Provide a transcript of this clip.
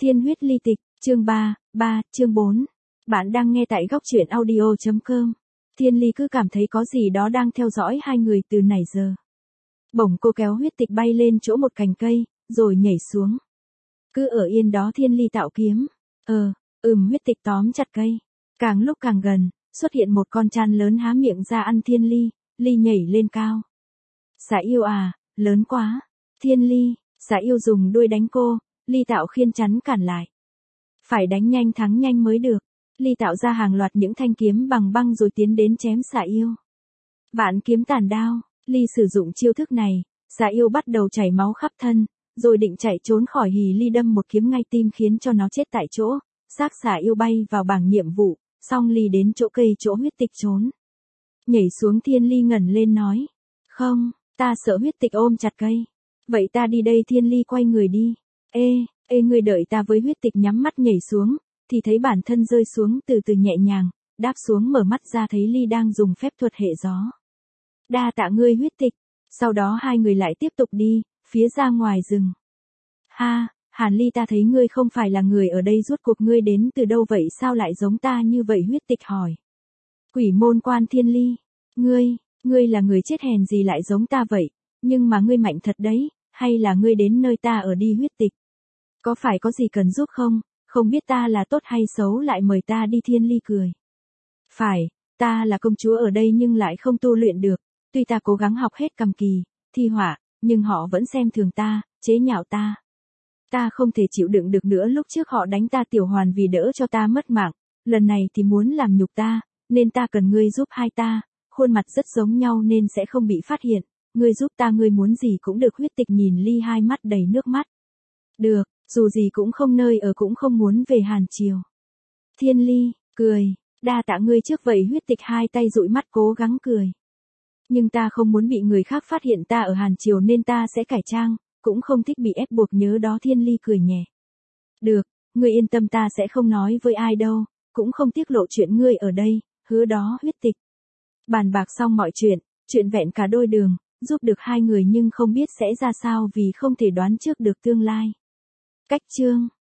Thiên huyết ly tịch, chương 3, chương 4. Bạn đang nghe tại góc truyện audio.com. Thiên ly cứ cảm thấy có gì đó đang theo dõi hai người từ nãy giờ. Bỗng cô kéo huyết tịch bay lên chỗ một cành cây, rồi nhảy xuống. Cứ ở yên đó thiên ly tạo kiếm. Huyết tịch tóm chặt cây. Càng lúc càng gần, xuất hiện một con tran lớn há miệng ra ăn thiên ly, ly nhảy lên cao. Xà yêu à, lớn quá. Thiên ly, xà yêu dùng đuôi đánh cô, ly tạo khiên chắn cản lại. Phải đánh nhanh thắng nhanh mới được. Ly tạo ra hàng loạt những thanh kiếm bằng băng rồi tiến đến chém xà yêu. Vạn kiếm tàn đao, ly sử dụng chiêu thức này, xà yêu bắt đầu chảy máu khắp thân, rồi định chạy trốn khỏi hì ly đâm một kiếm ngay tim khiến cho nó chết tại chỗ. Xác xà yêu bay vào bảng nhiệm vụ, xong ly đến chỗ cây chỗ huyết tịch trốn. Nhảy xuống thiên ly ngẩng lên nói. Không, ta sợ huyết tịch ôm chặt cây. Vậy ta đi đây thiên ly quay người đi. Ngươi đợi ta với huyết tịch nhắm mắt nhảy xuống, thì thấy bản thân rơi xuống từ từ nhẹ nhàng, đáp xuống mở mắt ra thấy ly đang dùng phép thuật hệ gió. Đa tạ ngươi huyết tịch, sau đó hai người lại tiếp tục đi, phía ra ngoài rừng. Hàn ly ta thấy ngươi không phải là người ở đây rốt cuộc ngươi đến từ đâu vậy sao lại giống ta như vậy huyết tịch hỏi. Quỷ môn quan thiên ly, ngươi là người chết hèn gì lại giống ta vậy, nhưng mà ngươi mạnh thật đấy, hay là ngươi đến nơi ta ở đi huyết tịch. Có phải có gì cần giúp không, không biết ta là tốt hay xấu lại mời ta đi thiên ly cười. Phải, ta là công chúa ở đây nhưng lại không tu luyện được, tuy ta cố gắng học hết cầm kỳ, thi họa, nhưng họ vẫn xem thường ta, chế nhạo ta. Ta không thể chịu đựng được nữa lúc trước họ đánh ta tiểu hoàn vì đỡ cho ta mất mạng, lần này thì muốn làm nhục ta, nên ta cần ngươi giúp hai ta, khuôn mặt rất giống nhau nên sẽ không bị phát hiện, ngươi giúp ta ngươi muốn gì cũng được huyết tịch nhìn ly hai mắt đầy nước mắt. Được, dù gì cũng không nơi ở cũng không muốn về Hàn Triều. Thiên ly, cười, đa tạ ngươi trước vậy huyết tịch hai tay dụi mắt cố gắng cười. Nhưng ta không muốn bị người khác phát hiện ta ở Hàn Triều nên ta sẽ cải trang, cũng không thích bị ép buộc nhớ đó thiên ly cười nhẹ. Được, ngươi yên tâm ta sẽ không nói với ai đâu, cũng không tiết lộ chuyện ngươi ở đây, hứa đó huyết tịch. Bàn bạc xong mọi chuyện vẹn cả đôi đường, giúp được hai người nhưng không biết sẽ ra sao vì không thể đoán trước được tương lai. Cách chương